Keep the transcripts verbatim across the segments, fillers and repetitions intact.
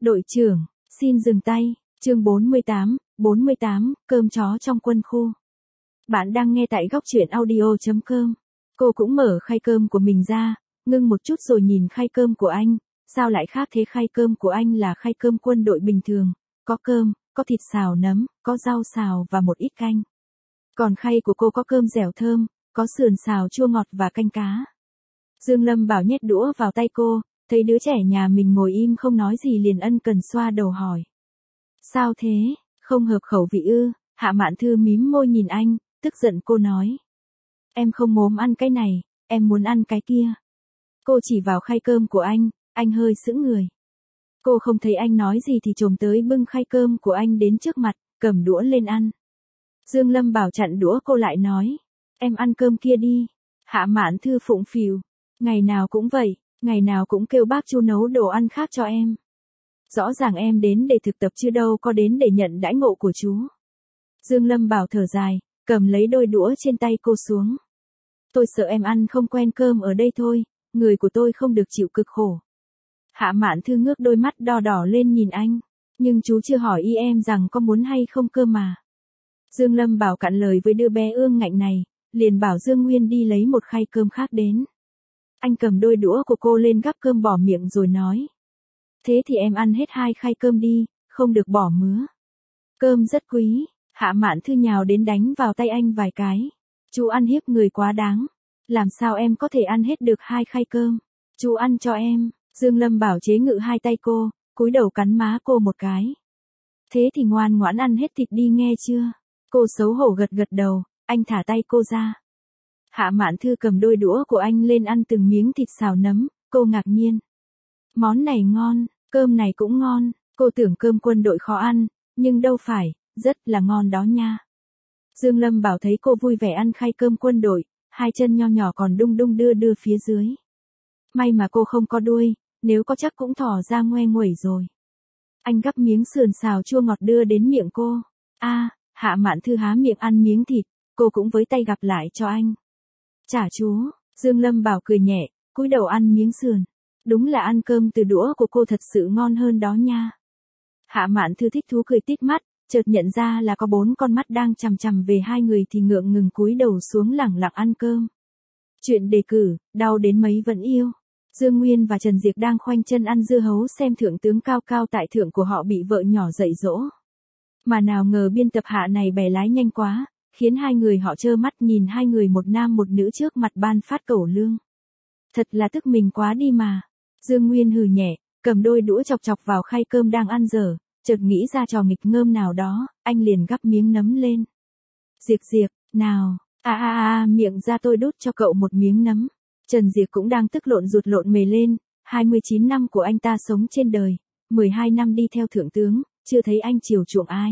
Đội trưởng, xin dừng tay, chương bốn mươi tám, bốn mươi tám, cơm chó trong quân khu. Bạn đang nghe tại góc truyện audio chấm com. Cô cũng mở khay cơm của mình ra, ngưng một chút rồi nhìn khay cơm của anh, sao lại khác thế? Khay cơm của anh là khay cơm quân đội bình thường, có cơm, có thịt xào nấm, có rau xào và một ít canh. Còn khay của cô có cơm dẻo thơm, có sườn xào chua ngọt và canh cá. Dương Lâm Bảo nhét đũa vào tay cô, thấy đứa trẻ nhà mình ngồi im không nói gì liền ân cần xoa đầu hỏi. Sao thế, không hợp khẩu vị ư? Hạ Mạn Thư mím môi nhìn anh, tức giận cô nói. Em không mồm ăn cái này, em muốn ăn cái kia. Cô chỉ vào khay cơm của anh, anh hơi sững người. Cô không thấy anh nói gì thì chồm tới bưng khay cơm của anh đến trước mặt, cầm đũa lên ăn. Dương Lâm Bảo chặn đũa cô lại nói. Em ăn cơm kia đi. Hạ Mạn Thư phụng phìu. Ngày nào cũng vậy, ngày nào cũng kêu bác Chu nấu đồ ăn khác cho em. Rõ ràng em đến để thực tập chứ đâu có đến để nhận đãi ngộ của chú. Dương Lâm Bảo thở dài, cầm lấy đôi đũa trên tay cô xuống. Tôi sợ em ăn không quen cơm ở đây thôi, người của tôi không được chịu cực khổ. Hạ Mạn Thư ngước đôi mắt đỏ đỏ lên nhìn anh, nhưng chú chưa hỏi y em rằng có muốn hay không cơm mà. Dương Lâm Bảo cạn lời với đứa bé ương ngạnh này, liền bảo Dương Nguyên đi lấy một khay cơm khác đến. Anh cầm đôi đũa của cô lên gắp cơm bỏ miệng rồi nói. Thế thì em ăn hết hai khay cơm đi, không được bỏ mứa. Cơm rất quý. Hạ Mạn Thư nhào đến đánh vào tay anh vài cái. Chú ăn hiếp người quá đáng. Làm sao em có thể ăn hết được hai khay cơm? Chú ăn cho em. Dương Lâm Bảo chế ngự hai tay cô, cúi đầu cắn má cô một cái. Thế thì ngoan ngoãn ăn hết thịt đi nghe chưa? Cô xấu hổ gật gật đầu, anh thả tay cô ra. Hạ Mạn Thư cầm đôi đũa của anh lên ăn từng miếng thịt xào nấm, cô ngạc nhiên. Món này ngon, cơm này cũng ngon, cô tưởng cơm quân đội khó ăn, nhưng đâu phải, rất là ngon đó nha. Dương Lâm Bảo thấy cô vui vẻ ăn khay cơm quân đội, hai chân nho nhỏ còn đung đung đưa đưa phía dưới. May mà cô không có đuôi, nếu có chắc cũng thỏ ra ngoe nguẩy rồi. Anh gắp miếng sườn xào chua ngọt đưa đến miệng cô. A, à, Hạ Mạn Thư há miệng ăn miếng thịt, cô cũng với tay gắp lại cho anh. Chả chú, Dương Lâm Bảo cười nhẹ, cúi đầu ăn miếng sườn. Đúng là ăn cơm từ đũa của cô thật sự ngon hơn đó nha. Hạ Mạn Thư thích thú cười tít mắt, chợt nhận ra là có bốn con mắt đang chằm chằm về hai người thì ngượng ngừng cúi đầu xuống lẳng lặng ăn cơm. Chuyện đề cử, đau đến mấy vẫn yêu. Dương Nguyên và Trần Diệp đang khoanh chân ăn dưa hấu xem thượng tướng cao cao tại thượng của họ bị vợ nhỏ dạy dỗ. Mà nào ngờ biên tập Hạ này bẻ lái nhanh quá, khiến hai người họ trơ mắt nhìn hai người một nam một nữ trước mặt ban phát cẩu lương. Thật là tức mình quá đi mà. Dương Nguyên hừ nhẹ, cầm đôi đũa chọc chọc vào khay cơm đang ăn dở, chợt nghĩ ra trò nghịch ngơm nào đó, anh liền gắp miếng nấm lên. Diệp Diệp, nào, a a a miệng ra tôi đút cho cậu một miếng nấm. Trần Diệp cũng đang tức lộn ruột lộn mề lên, hai mươi chín năm của anh ta sống trên đời, mười hai năm đi theo thượng tướng, chưa thấy anh chiều chuộng ai.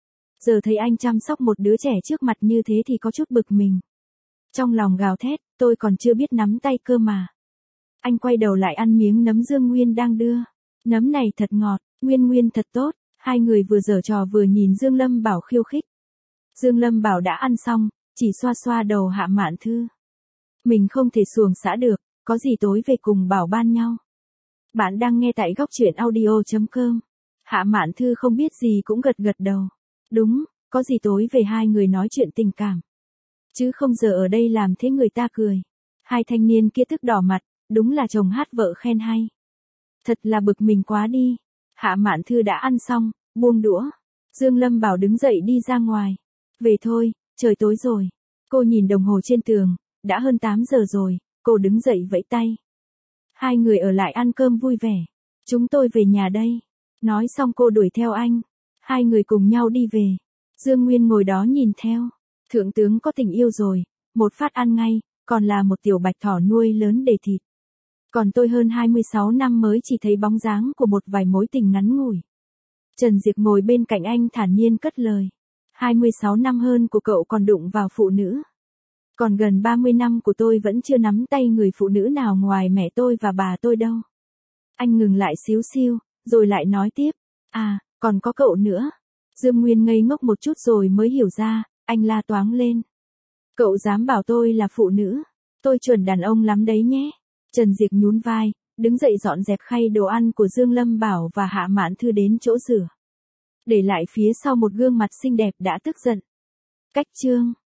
Giờ thấy anh chăm sóc một đứa trẻ trước mặt như thế thì có chút bực mình. Trong lòng gào thét, tôi còn chưa biết nắm tay cơ mà. Anh quay đầu lại ăn miếng nấm Dương Nguyên đang đưa. Nấm này thật ngọt, Nguyên Nguyên thật tốt. Hai người vừa giở trò vừa nhìn Dương Lâm Bảo khiêu khích. Dương Lâm Bảo đã ăn xong, chỉ xoa xoa đầu Hạ Mạn Thư. Mình không thể xuồng xã được, có gì tối về cùng bảo ban nhau. Bạn đang nghe tại góc truyện audio chấm com. Hạ Mạn Thư không biết gì cũng gật gật đầu. Đúng, có gì tối về hai người nói chuyện tình cảm. Chứ không giờ ở đây làm thế người ta cười. Hai thanh niên kia tức đỏ mặt, đúng là chồng hát vợ khen hay. Thật là bực mình quá đi. Hạ Mạn Thư đã ăn xong, buông đũa. Dương Lâm Bảo đứng dậy đi ra ngoài. Về thôi, trời tối rồi. Cô nhìn đồng hồ trên tường, đã hơn tám giờ rồi, cô đứng dậy vẫy tay. Hai người ở lại ăn cơm vui vẻ. Chúng tôi về nhà đây. Nói xong cô đuổi theo anh. Hai người cùng nhau đi về. Dương Nguyên ngồi đó nhìn theo. Thượng tướng có tình yêu rồi, một phát ăn ngay, còn là một tiểu bạch thỏ nuôi lớn để thịt. Còn tôi hơn hai mươi sáu năm mới chỉ thấy bóng dáng của một vài mối tình ngắn ngủi. Trần Diệp ngồi bên cạnh anh thản nhiên cất lời. hai mươi sáu năm hơn của cậu còn đụng vào phụ nữ. Còn gần ba mươi năm của tôi vẫn chưa nắm tay người phụ nữ nào ngoài mẹ tôi và bà tôi đâu. Anh ngừng lại xíu xiu, rồi lại nói tiếp. À, còn có cậu nữa. Dương Nguyên ngây ngốc một chút rồi mới hiểu ra, anh la toáng lên. Cậu dám bảo tôi là phụ nữ. Tôi chuẩn đàn ông lắm đấy nhé. Trần Diệp nhún vai, đứng dậy dọn dẹp khay đồ ăn của Dương Lâm Bảo và Hạ Mạn Thư đến chỗ rửa. Để lại phía sau một gương mặt xinh đẹp đã tức giận. Cách chương